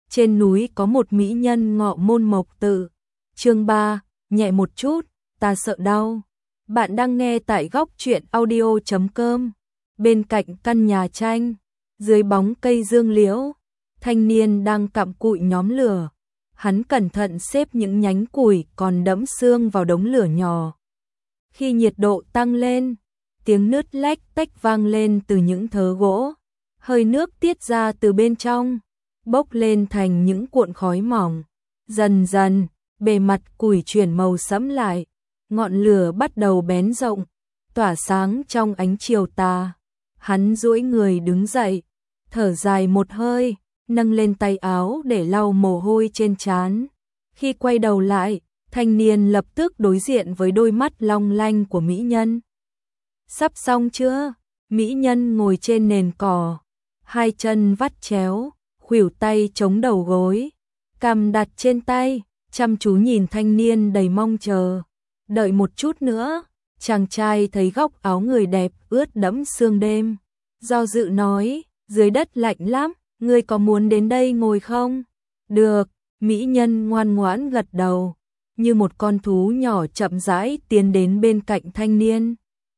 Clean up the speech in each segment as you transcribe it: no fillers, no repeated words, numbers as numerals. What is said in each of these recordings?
trên núi có một mỹ nhân ngọ môn mộc tự. Chương 3, nhẹ một chút, ta sợ đau. Bạn đang nghe tại góc truyện audio.com. Bên cạnh căn nhà tranh, dưới bóng cây dương liễu, thanh niên đang cặm cụi nhóm lửa. Hắn cẩn thận xếp những nhánh củi còn đẫm xương vào đống lửa nhỏ. Khi nhiệt độ tăng lên, tiếng nứt lách tách vang lên từ những thớ gỗ. Hơi nước tiết ra từ bên trong, bốc lên thành những cuộn khói mỏng. Dần dần, bề mặt củi chuyển màu sẫm lại, ngọn lửa bắt đầu bén rộng, tỏa sáng trong ánh chiều tà. Hắn duỗi người đứng dậy, thở dài một hơi, nâng lên tay áo để lau mồ hôi trên trán. Khi quay đầu lại, thanh niên lập tức đối diện với đôi mắt long lanh của mỹ nhân. Sắp xong chưa? Mỹ nhân ngồi trên nền cỏ, hai chân vắt chéo, khuỷu tay chống đầu gối, cằm đặt trên tay, chăm chú nhìn thanh niên đầy mong chờ. Đợi một chút nữa, chàng trai thấy góc áo người đẹp ướt đẫm sương đêm. Do dự nói, dưới đất lạnh lắm, ngươi có muốn đến đây ngồi không? Được, mỹ nhân ngoan ngoãn gật đầu, như một con thú nhỏ chậm rãi tiến đến bên cạnh thanh niên.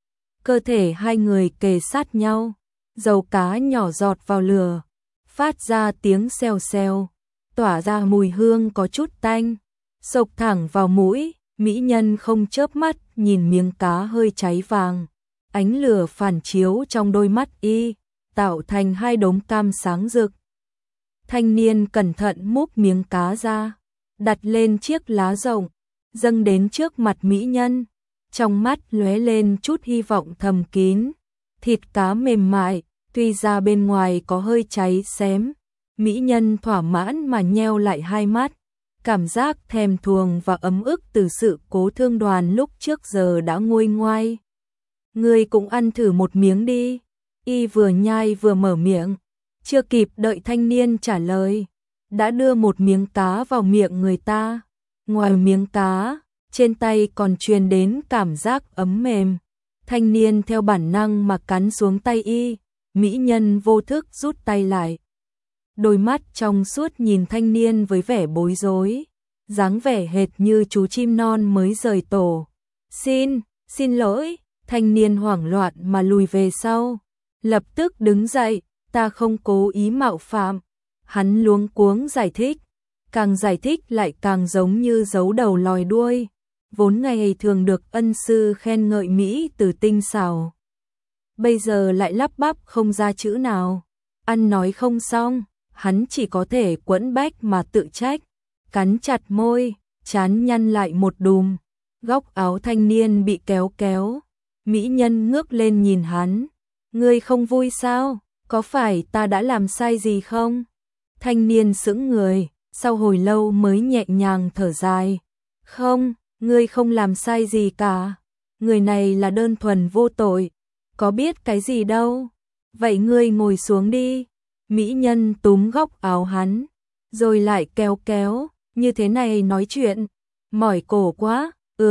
Cơ thể hai người kề sát nhau, dầu cá nhỏ giọt vào lửa, phát ra tiếng xèo xèo, tỏa ra mùi hương có chút tanh, xộc thẳng vào mũi. Mỹ nhân không chớp mắt nhìn miếng cá hơi cháy vàng, ánh lửa phản chiếu trong đôi mắt y, tạo thành hai đốm cam sáng rực. Thanh niên cẩn thận múc miếng cá ra, đặt lên chiếc lá rộng, dâng đến trước mặt mỹ nhân. Trong mắt lóe lên chút hy vọng thầm kín. Thịt cá mềm mại, tuy ra bên ngoài có hơi cháy xém. Mỹ nhân thỏa mãn mà nheo lại hai mắt. Cảm giác thèm thuồng và ấm ức từ sự cố thương Đoàn lúc trước giờ đã nguôi ngoai. Ngươi cũng ăn thử một miếng đi. Y vừa nhai vừa mở miệng. Chưa kịp đợi thanh niên trả lời, đã đưa một miếng cá vào miệng người ta. Ngoài miếng cá, trên tay còn truyền đến cảm giác ấm mềm. Thanh niên theo bản năng mà cắn xuống tay y. Mỹ nhân vô thức rút tay lại. Đôi mắt trong suốt nhìn thanh niên với vẻ bối rối, dáng vẻ hệt như chú chim non mới rời tổ. Xin lỗi, thanh niên hoảng loạn mà lùi về sau, lập tức đứng dậy, ta không cố ý mạo phạm. Hắn luống cuống giải thích, càng giải thích lại càng giống như giấu đầu lòi đuôi, vốn ngày thường được ân sư khen ngợi mỹ từ tinh xảo. Bây giờ lại lắp bắp không ra chữ nào, ăn nói không xong. Hắn chỉ có thể quẫn bách mà tự trách, cắn chặt môi, trán nhăn lại một đùm. Góc áo thanh niên bị kéo kéo, mỹ nhân ngước lên nhìn hắn. Ngươi không vui sao? Có phải ta đã làm sai gì không? Thanh niên sững người, sau hồi lâu mới nhẹ nhàng thở dài. Không, ngươi không làm sai gì cả. Người này là đơn thuần vô tội, có biết cái gì đâu. Vậy ngươi ngồi xuống đi. Mỹ nhân túm góc áo hắn, rồi lại kéo kéo, như thế này nói chuyện, mỏi cổ quá.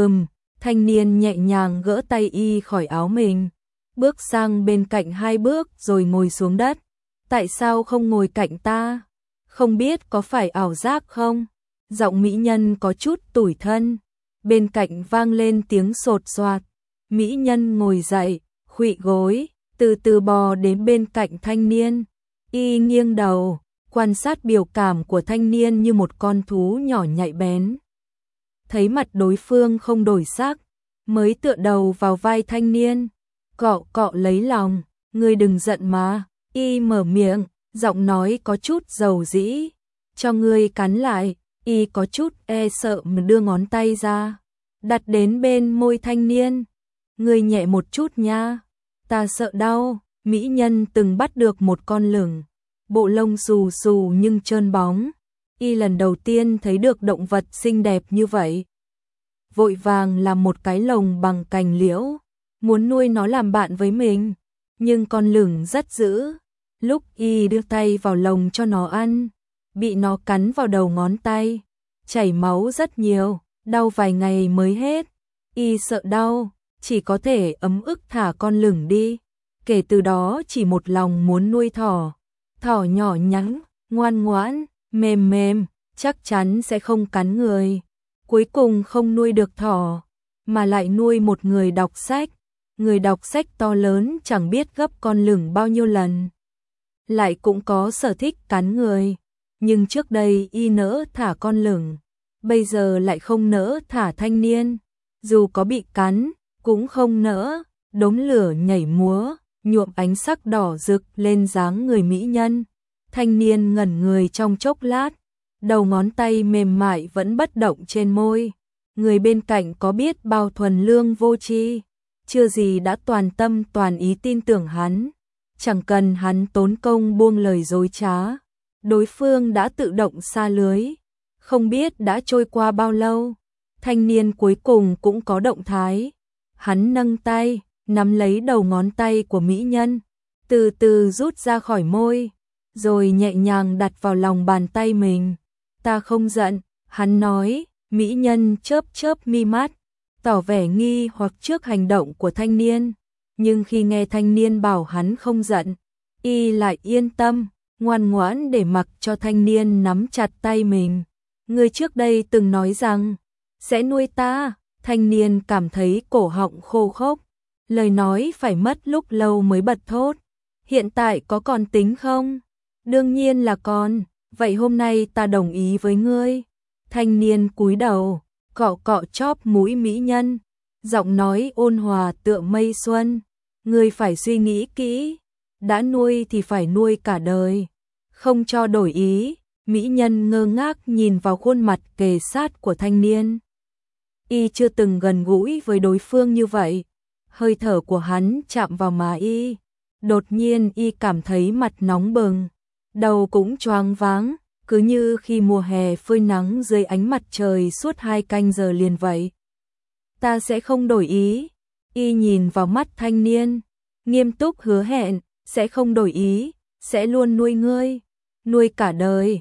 Thanh niên nhẹ nhàng gỡ tay y khỏi áo mình, bước sang bên cạnh hai bước rồi ngồi xuống đất. Tại sao không ngồi cạnh ta? Không biết có phải ảo giác không? Giọng mỹ nhân có chút tủi thân, bên cạnh vang lên tiếng sột soạt. Mỹ nhân ngồi dậy, khuỵu gối, từ từ bò đến bên cạnh thanh niên. Y nghiêng đầu, quan sát biểu cảm của thanh niên như một con thú nhỏ nhạy bén. Thấy mặt đối phương không đổi sắc, mới tựa đầu vào vai thanh niên, cọ cọ lấy lòng. Ngươi đừng giận mà. Y mở miệng, giọng nói có chút dầu dĩ. Cho ngươi cắn lại. Y có chút e sợ mà đưa ngón tay ra, đặt đến bên môi thanh niên. Ngươi nhẹ một chút nha, ta sợ đau. Mỹ nhân từng bắt được một con lửng, bộ lông xù xù nhưng trơn bóng. Y lần đầu tiên thấy được động vật xinh đẹp như vậy. Vội vàng làm một cái lồng bằng cành liễu, muốn nuôi nó làm bạn với mình. Nhưng con lửng rất dữ. Lúc y đưa tay vào lồng cho nó ăn, bị nó cắn vào đầu ngón tay, chảy máu rất nhiều, đau vài ngày mới hết. Y sợ đau, chỉ có thể ấm ức thả con lửng đi. Kể từ đó chỉ một lòng muốn nuôi thỏ. Thỏ nhỏ nhắn, ngoan ngoãn, mềm mềm, chắc chắn sẽ không cắn người. Cuối cùng không nuôi được thỏ, mà lại nuôi một người đọc sách. Người đọc sách to lớn chẳng biết gấp con lửng bao nhiêu lần. Lại cũng có sở thích cắn người. Nhưng trước đây y nỡ thả con lửng, bây giờ lại không nỡ thả thanh niên. Dù có bị cắn, cũng không nỡ. Đốm lửa nhảy múa, nhuộm ánh sắc đỏ rực lên dáng người mỹ nhân. Thanh niên ngẩn người trong chốc lát, đầu ngón tay mềm mại vẫn bất động trên môi. Người bên cạnh có biết bao thuần lương vô tri, chưa gì đã toàn tâm toàn ý tin tưởng hắn. Chẳng cần hắn tốn công buông lời dối trá, đối phương đã tự động sa lưới. Không biết đã trôi qua bao lâu, thanh niên cuối cùng cũng có động thái. Hắn nâng tay, nắm lấy đầu ngón tay của mỹ nhân, từ từ rút ra khỏi môi, rồi nhẹ nhàng đặt vào lòng bàn tay mình. Ta không giận, hắn nói. Mỹ nhân chớp chớp mi mắt, tỏ vẻ nghi hoặc trước hành động của thanh niên. Nhưng khi nghe thanh niên bảo hắn không giận, y lại yên tâm, ngoan ngoãn để mặc cho thanh niên nắm chặt tay mình. Người trước đây từng nói rằng sẽ nuôi ta. Thanh niên cảm thấy cổ họng khô khốc, lời nói phải mất lúc lâu mới bật thốt. Hiện tại có còn tính không? Đương nhiên là còn. Vậy hôm nay ta đồng ý với ngươi. Thanh niên cúi đầu, cọ cọ chóp mũi mỹ nhân, giọng nói ôn hòa tựa mây xuân. Ngươi phải suy nghĩ kỹ, đã nuôi thì phải nuôi cả đời, không cho đổi ý. Mỹ nhân ngơ ngác nhìn vào khuôn mặt kề sát của thanh niên. Y chưa từng gần gũi với đối phương như vậy. Hơi thở của hắn chạm vào má y, đột nhiên y cảm thấy mặt nóng bừng, đầu cũng choáng váng, cứ như khi mùa hè phơi nắng dưới ánh mặt trời suốt 2 canh giờ liền vậy. Ta sẽ không đổi ý. Y nhìn vào mắt thanh niên, nghiêm túc hứa hẹn, sẽ không đổi ý, sẽ luôn nuôi ngươi, nuôi cả đời.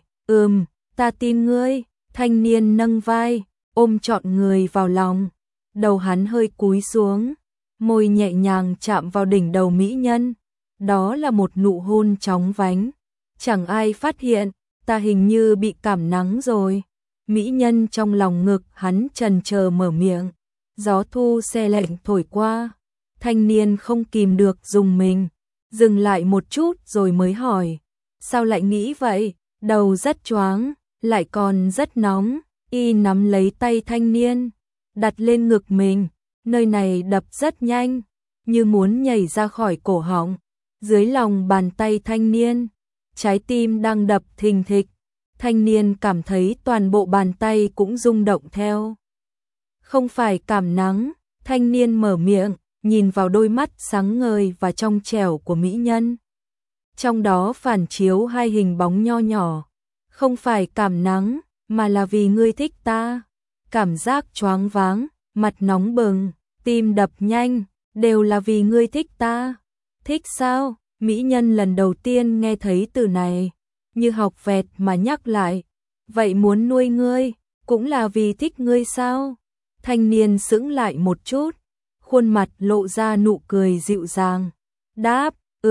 Ta tin ngươi. Thanh niên nâng vai, ôm trọn người vào lòng, đầu hắn hơi cúi xuống, môi nhẹ nhàng chạm vào đỉnh đầu mỹ nhân. Đó là một nụ hôn chóng vánh. Chẳng ai phát hiện, ta hình như bị cảm nắng rồi. Mỹ nhân trong lòng ngực hắn chần chờ mở miệng. Gió thu se lạnh thổi qua, thanh niên không kìm được rùng mình, dừng lại một chút rồi mới hỏi. Sao lại nghĩ vậy? Đầu rất choáng, lại còn rất nóng. Y nắm lấy tay thanh niên, đặt lên ngực mình, nơi này đập rất nhanh, như muốn nhảy ra khỏi cổ họng. Dưới lòng bàn tay thanh niên, trái tim đang đập thình thịch. Thanh niên cảm thấy toàn bộ bàn tay cũng rung động theo. Không phải cảm nắng, thanh niên mở miệng, nhìn vào đôi mắt sáng ngời và trong trẻo của mỹ nhân. Trong đó phản chiếu 2 hình bóng nho nhỏ. Không phải cảm nắng, mà là vì ngươi thích ta. Cảm giác choáng váng, mặt nóng bừng, tim đập nhanh, đều là vì ngươi thích ta. Thích sao? Mỹ nhân lần đầu tiên nghe thấy từ này, như học vẹt mà nhắc lại. Vậy muốn nuôi ngươi, cũng là vì thích ngươi sao? Thanh niên sững lại một chút, khuôn mặt lộ ra nụ cười dịu dàng. Đáp,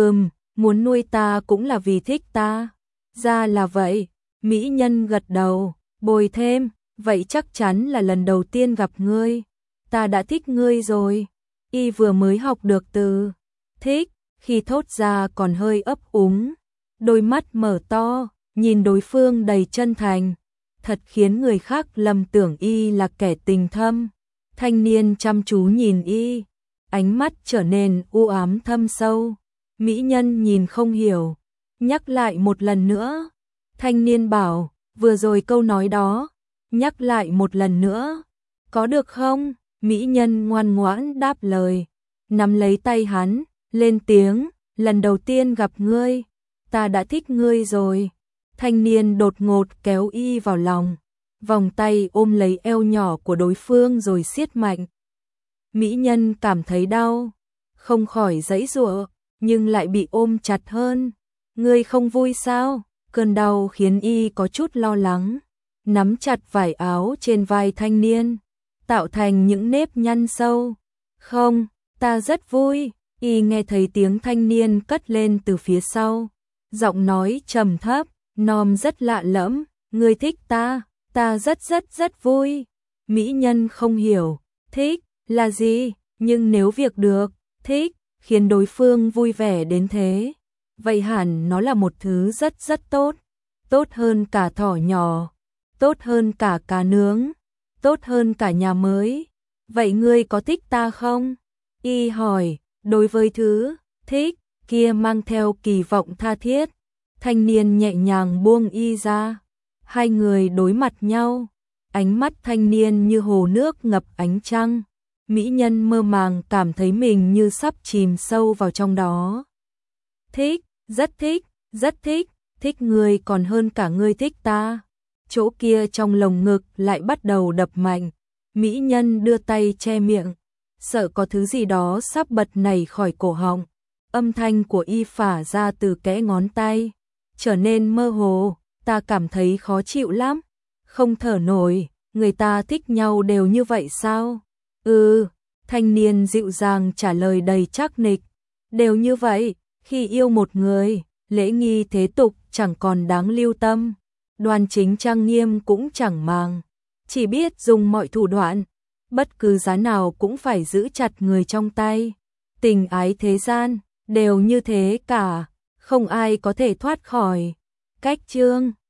muốn nuôi ta cũng là vì thích ta. Ra là vậy. Mỹ nhân gật đầu, bồi thêm, vậy chắc chắn là lần đầu tiên gặp ngươi. Ta đã thích ngươi rồi. Y vừa mới học được từ thích, khi thốt ra còn hơi ấp úng. Đôi mắt mở to, nhìn đối phương đầy chân thành, thật khiến người khác lầm tưởng y là kẻ tình thâm. Thanh niên chăm chú nhìn y, ánh mắt trở nên u ám thâm sâu. Mỹ nhân nhìn không hiểu, nhắc lại một lần nữa. Thanh niên bảo, vừa rồi câu nói đó, nhắc lại một lần nữa, có được không? Mỹ nhân ngoan ngoãn đáp lời, nắm lấy tay hắn, lên tiếng, lần đầu tiên gặp ngươi, ta đã thích ngươi rồi. Thanh niên đột ngột kéo y vào lòng, vòng tay ôm lấy eo nhỏ của đối phương rồi siết mạnh. Mỹ nhân cảm thấy đau, không khỏi giãy giụa, nhưng lại bị ôm chặt hơn. Ngươi không vui sao? Cơn đau khiến y có chút lo lắng, nắm chặt vải áo trên vai thanh niên, tạo thành những nếp nhăn sâu. Không, ta rất vui. Y nghe thấy tiếng thanh niên cất lên từ phía sau, giọng nói trầm thấp, Nom rất lạ lẫm, ngươi thích ta rất vui. Mỹ nhân không hiểu, thích là gì, nhưng nếu việc được, thích, khiến đối phương vui vẻ đến thế, vậy hẳn nó là một thứ rất tốt. Tốt hơn cả thỏ nhỏ, tốt hơn cả cá nướng, tốt hơn cả nhà mới. Vậy ngươi có thích ta không? Y hỏi, đối với thứ thích kia mang theo kỳ vọng tha thiết. Thanh niên nhẹ nhàng buông y ra. Hai người đối mặt nhau, ánh mắt thanh niên như hồ nước ngập ánh trăng. Mỹ nhân mơ màng cảm thấy mình như sắp chìm sâu vào trong đó. Thích, rất thích ngươi còn hơn cả ngươi thích ta. Chỗ kia trong lồng ngực lại bắt đầu đập mạnh. Mỹ nhân đưa tay che miệng, sợ có thứ gì đó sắp bật nảy khỏi cổ họng. Âm thanh của y phả ra từ kẽ ngón tay, trở nên mơ hồ, ta cảm thấy khó chịu lắm, không thở nổi, người ta thích nhau đều như vậy sao? Thanh niên dịu dàng trả lời đầy trắc nịch, đều như vậy, khi yêu một người, lễ nghi thế tục chẳng còn đáng lưu tâm, đoan chính trang nghiêm cũng chẳng màng, chỉ biết dùng mọi thủ đoạn, bất cứ giá nào cũng phải giữ chặt người trong tay. Tình ái thế gian đều như thế cả, không ai có thể thoát khỏi. Cách chương